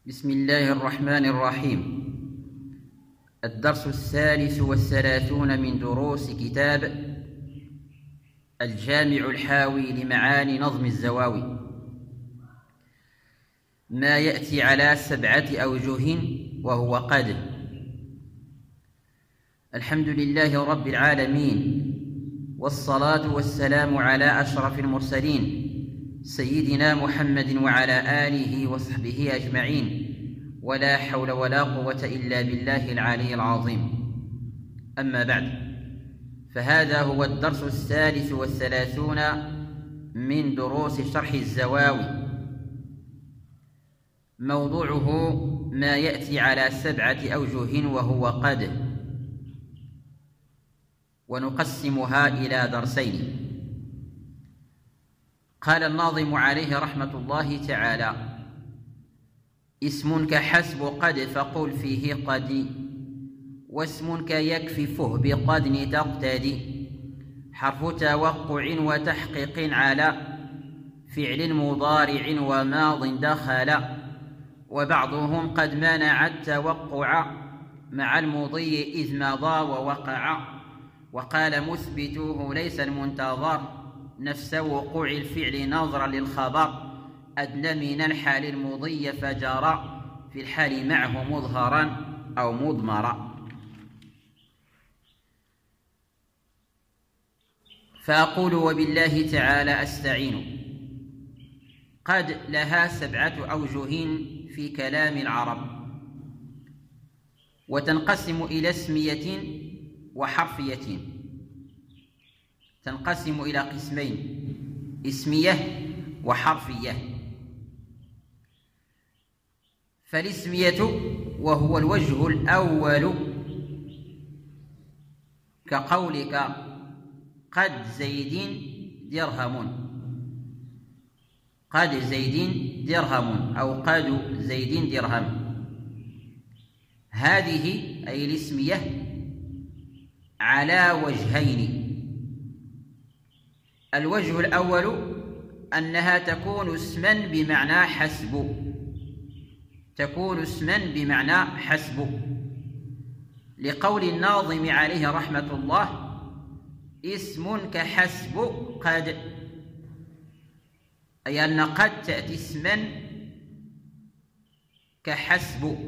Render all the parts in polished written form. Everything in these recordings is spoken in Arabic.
بسم الله الرحمن الرحيم. الدرس 33 من دروس كتاب الجامع الحاوي لمعاني نظم الزواوي. ما يأتي على 7 أوجه وهو قد. الحمد لله رب العالمين، والصلاة والسلام على أشرف المرسلين سيدنا محمد وعلى آله وصحبه أجمعين، ولا حول ولا قوة إلا بالله العلي العظيم. أما بعد، فهذا هو الدرس 33 من دروس شرح الزواوي. موضوعه ما يأتي على 7 أوجه وهو قد، ونقسمها إلى درسين. قال الناظم عليه رحمة الله تعالى: اسم كحسب قد فقل فيه قد، واسم كيكففه بقدن تقتدي، حرف توقع وتحقيق على فعل مضارع وماض دخل، وبعضهم قد منع التوقع مع المضي إذ مضى ووقع، وقال مثبتوه ليس المنتظر نفس وقوع الفعل نظرا للخبر، أدنى من الحال المضي فجرى في الحال معه مظهرا أو مضمرا. فأقول وبالله تعالى أستعين. قد لها 7 أوجه في كلام العرب، وتنقسم إلى اسمية وحرفية. تنقسم إلى قسمين: اسمية وحرفية. فالاسمية وهو الوجه الأول، كقولك قد زيد درهم، قد زيد درهم أو قد زيد درهم. هذه أي الاسمية على وجهين: الوجه الأول أنها تكون اسما بمعنى حسب، تكون اسما بمعنى حسب، لقول الناظم عليه رحمة الله: اسم كحسب قد، أي أن قد تأتي اسما كحسب.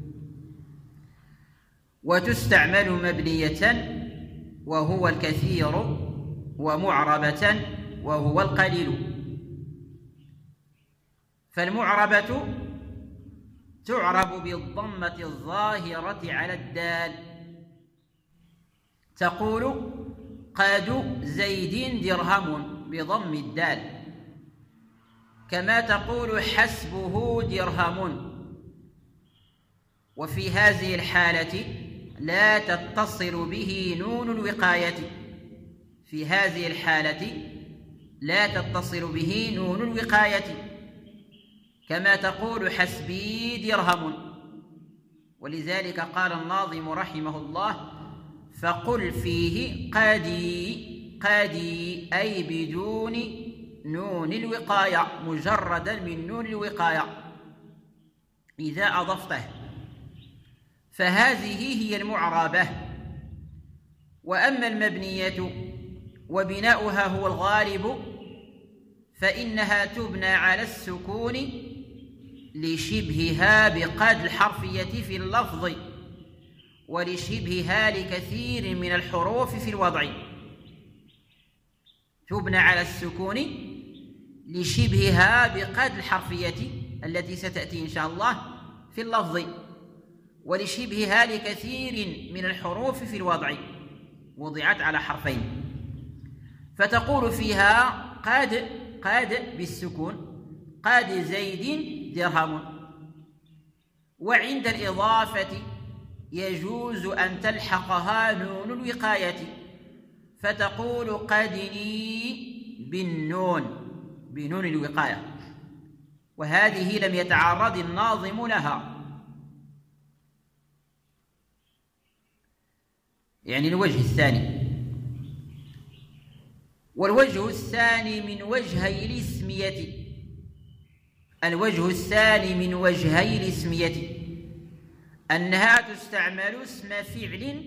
وتستعمل مبنية وهو الكثير، ومعربة وهو القليل. فالمعربة تعرب بالضمة الظاهرة على الدال، تقول قد زيد درهم بضم الدال، كما تقول حسبه درهم. وفي هذه الحالة لا تتصل به نون الوقاية، في هذه الحالة لا تتصل به نون الوقاية، كما تقول حسبي درهم. ولذلك قال الناظم رحمه الله: فقل فيه قدي، قدي أي بدون نون الوقاية، مجردا من نون الوقاية إذا أضفته. فهذه هي المعربة. وأما المبنية وبناؤها هو الغالب، فإنها تبنى على السكون لشبهها بقد الحرفية في اللفظ، ولشبهها لكثير من الحروف في الوضع. تبنى على السكون لشبهها بقد الحرفية التي ستأتي إن شاء الله في اللفظ، ولشبهها لكثير من الحروف في الوضع، وضعت على حرفين. فتقول فيها قد بالسكون، قد زيد درهم. وعند الإضافة يجوز أن تلحقها نون الوقاية، فتقول قدني بالنون، بنون الوقاية، وهذه لم يتعرض الناظم لها. يعني الوجه الثاني. والوجه الثاني من وجهي الاسمية الوجه الثاني من وجهي الاسمية أنها تستعمل اسم فعل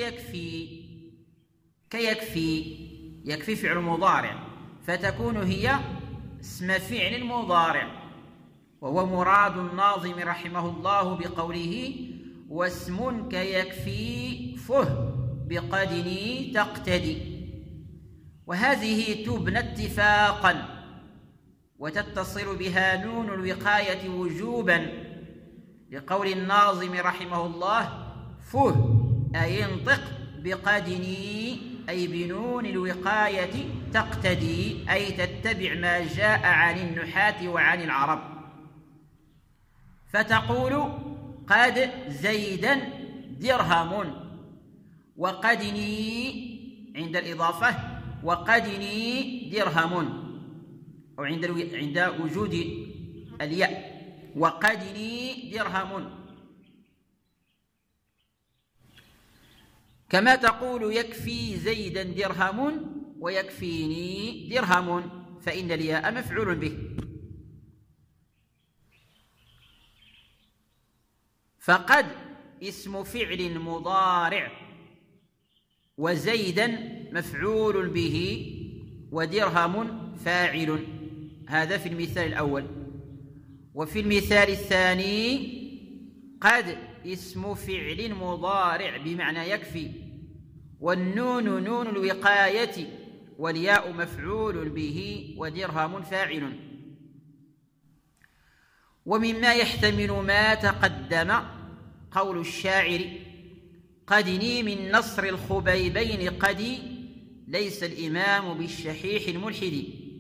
يكفي فعل مضارع، فتكون هي اسم فعل مضارع، وهو مراد الناظم رحمه الله بقوله واسم كيكفي فه بقدني تقتدي. وهذه تبنى اتفاقا وتتصل بها نون الوقاية وجوبا لقول الناظم رحمه الله فه أي انطق بقدني أي بنون الوقاية تقتدي أي تتبع ما جاء عن النحاة وعن العرب، فتقول قد زيدا درهم، وقدني عند الإضافة وقدني درهم، أو عند وجود الياء وقدني درهم. كما تقول يكفي زيدا درهم ويكفيني درهم، فإن الياء مفعول به. فقد اسم فعل مضارع، وزيدا مفعول به، ودرهم فاعل. هذا في المثال الأول. وفي المثال الثاني قد اسم فعل مضارع بمعنى يكفي، والنون نون الوقاية، والياء مفعول به، ودرهم فاعل. ومما يحتمل ما تقدم قول الشاعر قدني من نصر الخبيبين قدي ليس الإمام بالشحيح الملحد.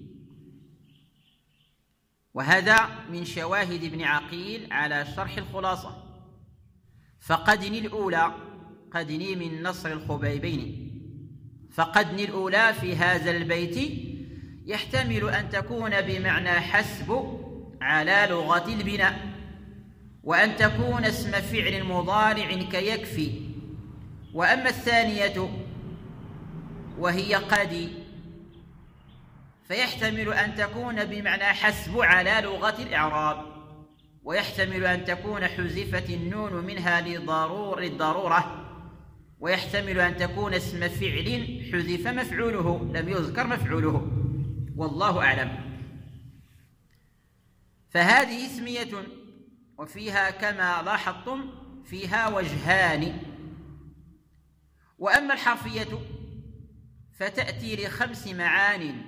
وهذا من شواهد ابن عقيل على شرح الخلاصة. فقدني الأولى قدني من نصر الخبيبين، فقدني الأولى في هذا البيت يحتمل أن تكون بمعنى حسب على لغة البناء، وأن تكون اسم فعل مضارع كيكفي. وأما الثانية وهي قدي فيحتمل أن تكون بمعنى حسب على لغة الإعراب، ويحتمل أن تكون حذفت النون منها للضرورة، ويحتمل أن تكون اسم فعل حذف مفعوله لم يذكر مفعوله، والله أعلم. فهذه اسمية، وفيها كما لاحظتم فيها وجهان. وأما الحرفية فتأتي ل5 معان.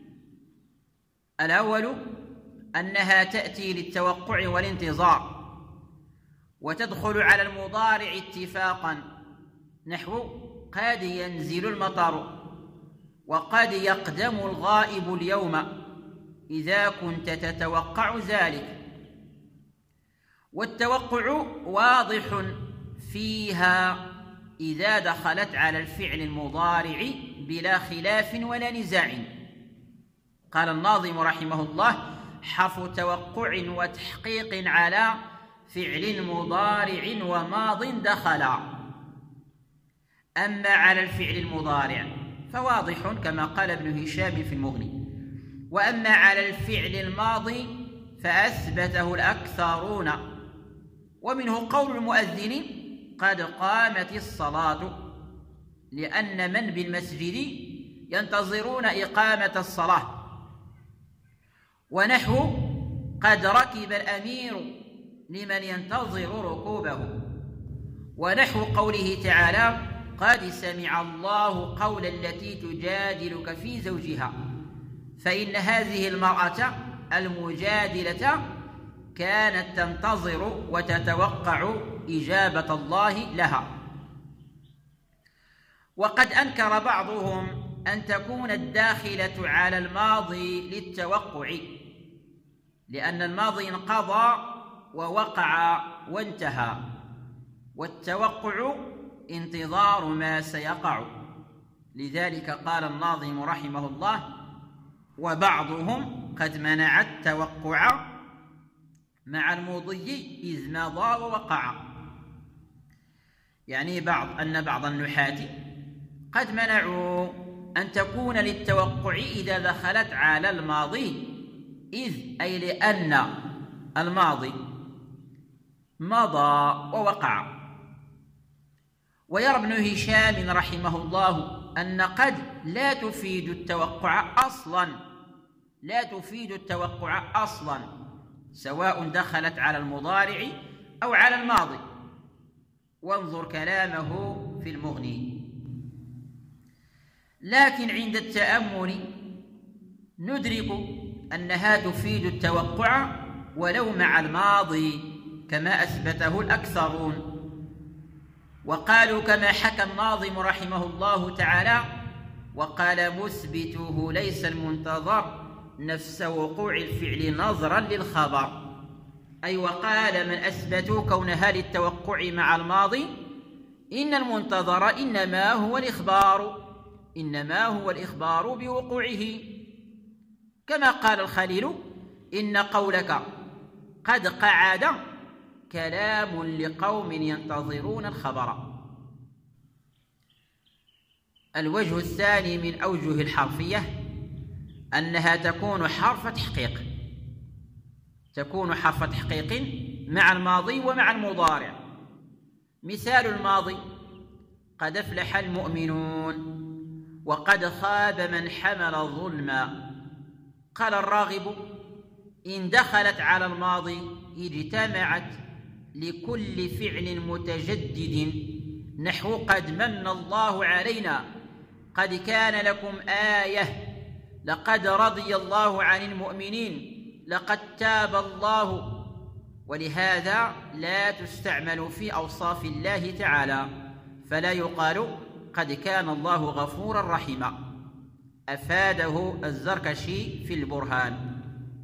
الأول أنها تأتي للتوقع والانتظار، وتدخل على المضارع اتفاقا، نحو قد ينزل المطر، وقد يقدم الغائب اليوم إذا كنت تتوقع ذلك. والتوقع واضح فيها إذا دخلت على الفعل المضارع بلا خلاف ولا نزاع. قال الناظم رحمه الله حرف توقع وتحقيق على فعل مضارع وماض دخل. أما على الفعل المضارع فواضح كما قال ابن هشام في المغني. وأما على الفعل الماضي فأثبته الأكثرون، ومنه قول المؤذن قد قامت الصلاة، لأن من بالمسجد ينتظرون إقامة الصلاة. ونحو قد ركب الأمير لمن ينتظر ركوبه. ونحو قوله تعالى قد سمع الله قول التي تجادلك في زوجها، فإن هذه المرأة المجادلة كانت تنتظر وتتوقع إجابة الله لها. وقد أنكر بعضهم أن تكون الداخلة على الماضي للتوقع، لأن الماضي انقضى ووقع وانتهى، والتوقع انتظار ما سيقع. لذلك قال الناظم رحمه الله وبعضهم قد منع التوقع مع المضي إذ مضى ووقع. يعني أن بعض النحاة قد منعوا أن تكون للتوقع إذا دخلت على الماضي، إذ أي لأن الماضي مضى ووقع. ويرى ابن هشام رحمه الله أن قد لا تفيد التوقع أصلا سواء دخلت على المضارع أو على الماضي، وانظر كلامه في المغني. لكن عند التأمل ندرك أنها تفيد التوقع ولو مع الماضي كما أثبته الأكثرون، وقالوا كما حكى الناظم رحمه الله تعالى: وقال مثبته ليس المنتظر نفس وقوع الفعل نظرا للخبر. أي وقال من أثبتوا كونها للتوقع مع الماضي إن المنتظر إنما هو الإخبار بوقوعه، كما قال الخليل: إن قولك قد قعد كلام لقوم ينتظرون الخبر. الوجه الثاني من أوجه الحرفية أنها تكون حرف تحقيق مع الماضي ومع المضارع. مثال الماضي: قد أفلح المؤمنون، وقد خاب من حمل ظلما. قال الراغب: إن دخلت على الماضي اجتمعت لكل فعل متجدد، نحو قد من الله علينا، قد كان لكم آية، لقد رضي الله عن المؤمنين، لقد تاب الله. ولهذا لا تستعمل في أوصاف الله تعالى، فلا يقال قد كان الله غفورا رحيما. أفاده الزركشي في البرهان.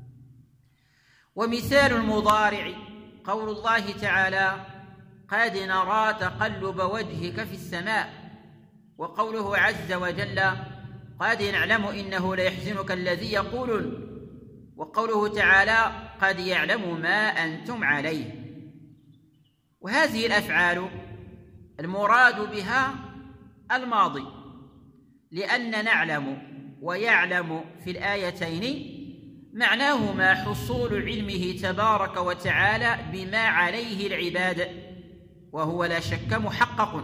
ومثال المضارع قول الله تعالى: قد نرى تقلب وجهك في السماء، وقوله عز وجل: قد نعلم إنه ليحزنك الذي يقولون، وقوله تعالى: قد يعلم ما أنتم عليه. وهذه الأفعال المراد بها الماضي، لأن نعلم ويعلم في الآيتين معناهما حصول علمه تبارك وتعالى بما عليه العباد، وهو لا شك محقق.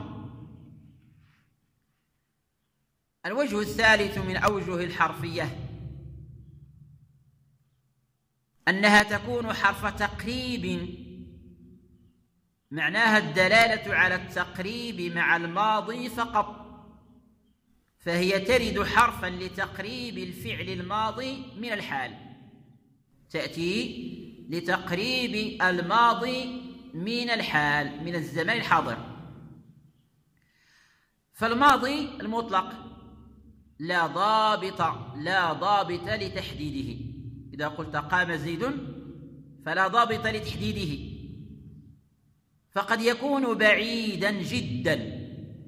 الوجه الثالث من أوجه الحرفية أنها تكون حرف تقريب، معناها الدلالة على التقريب مع الماضي فقط، فهي ترد حرفا لتقريب الفعل الماضي من الحال، تأتي لتقريب الماضي من الحال، من الزمان الحاضر. فالماضي المطلق لا ضابط لتحديده. إذا قلت قام زيد فلا ضابط لتحديده، فقد يكون بعيدا جدا،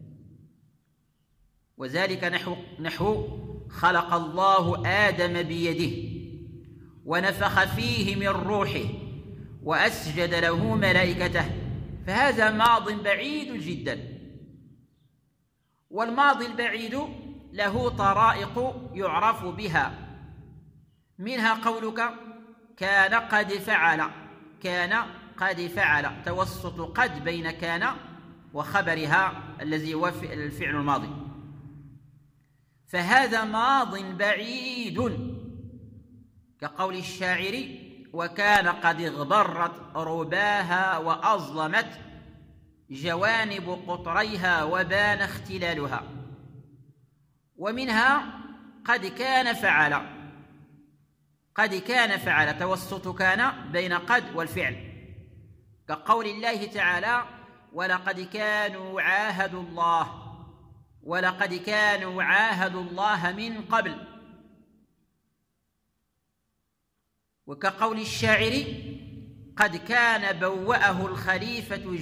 وذلك نحو خلق الله آدم بيده ونفخ فيه من روحه وأسجد له ملائكته، فهذا ماض بعيد جدا. والماضي البعيد له طرائق يعرف بها، منها قولك كان قد فعل، توسط قد بين كان وخبرها الذي هو الفعل الماضي، فهذا ماض بعيد، كقول الشاعر: وكان قد اغبرت رباها وأظلمت جوانب قطريها وبان اختلالها. ومنها قد كان فعل، توسط كان بين قد والفعل، كقول الله تعالى: ولقد كانوا عاهدوا الله من قبل. وكقول الشاعر: قد كان بوأه الخليفة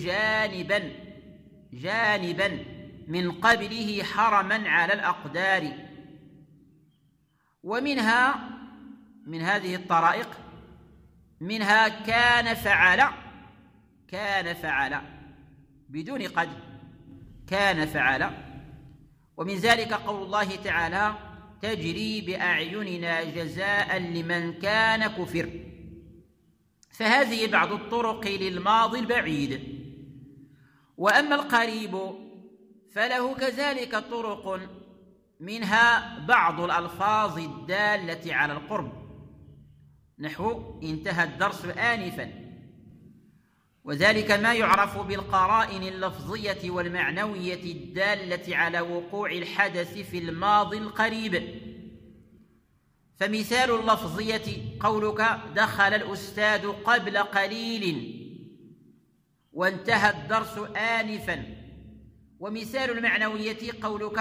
جانبا من قبله حرما على الأقدار. ومنها من هذه الطرائق منها كان فعل بدون قد، كان فعل. ومن ذلك قول الله تعالى: تجري بأعيننا جزاء لمن كان كفر. فهذه بعض الطرق للماضي البعيد. وأما القريب فله كذلك طرق، منها بعض الألفاظ الدالة على القرب، نحو انتهى الدرس آنفا، وذلك ما يعرف بالقرائن اللفظية والمعنوية الدالة على وقوع الحدث في الماضي القريب. فمثال اللفظية قولك دخل الأستاذ قبل قليل وانتهى الدرس آنفا. ومثال المعنوية قولك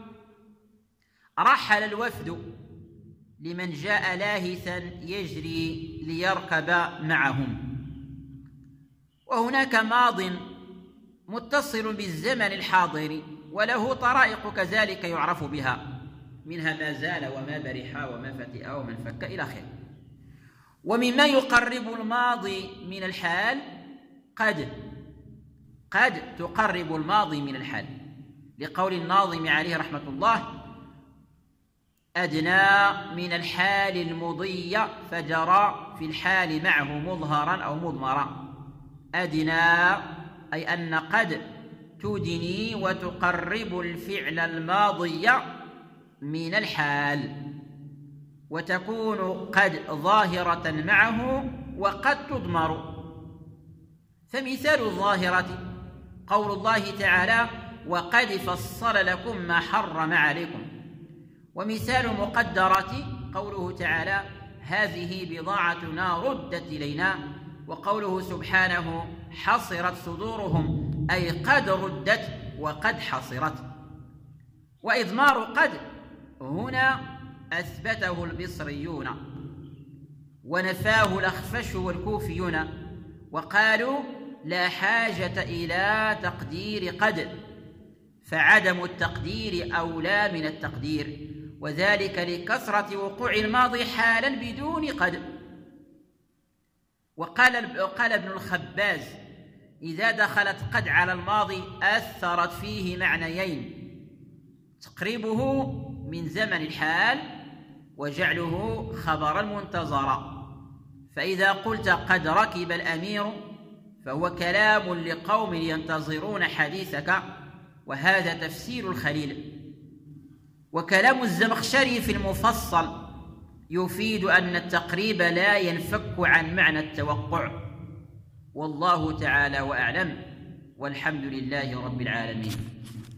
رحل الوفد لمن جاء لاهثا يجري ليركب معهم. وهناك ماض متصل بالزمن الحاضر وله طرائق كذلك يعرف بها، منها ما زال وما برح وما فتئ ومن فك إلى آخره. ومما يقرب الماضي من الحال قد تقرب الماضي من الحال، لقول الناظم عليه رحمة الله أدنى من الحال المضي فجرى في الحال معه مظهرا أو مضمرا. أدنى أي أن قد تدني وتقرب الفعل الماضي من الحال، وتكون قد ظاهرة معه وقد تضمر. فمثال الظاهرة قول الله تعالى وقد فصل لكم ما حرم عليكم. ومثال المقدرة قوله تعالى هذه بضاعتنا ردت إلينا. وقوله سبحانه حصرت صدورهم أي قد ردت وقد حصرت. وإضمار قد هنا أثبته البصريون ونفاه الأخفش والكوفيون، وقالوا لا حاجة إلى تقدير قد، فعدم التقدير أولى من التقدير، وذلك لكثرة وقوع الماضي حالا بدون قد. وقال ابن الخباز إذا دخلت قد على الماضي أثرت فيه معنيين: تقريبه من زمن الحال وجعله خبرا منتظرا. فإذا قلت قد ركب الأمير فهو كلام لقوم ينتظرون حديثك، وهذا تفسير الخليل. وكلام الزمخشري في المفصل يفيد أن التقريب لا ينفك عن معنى التوقع، والله تعالى وأعلم، والحمد لله رب العالمين.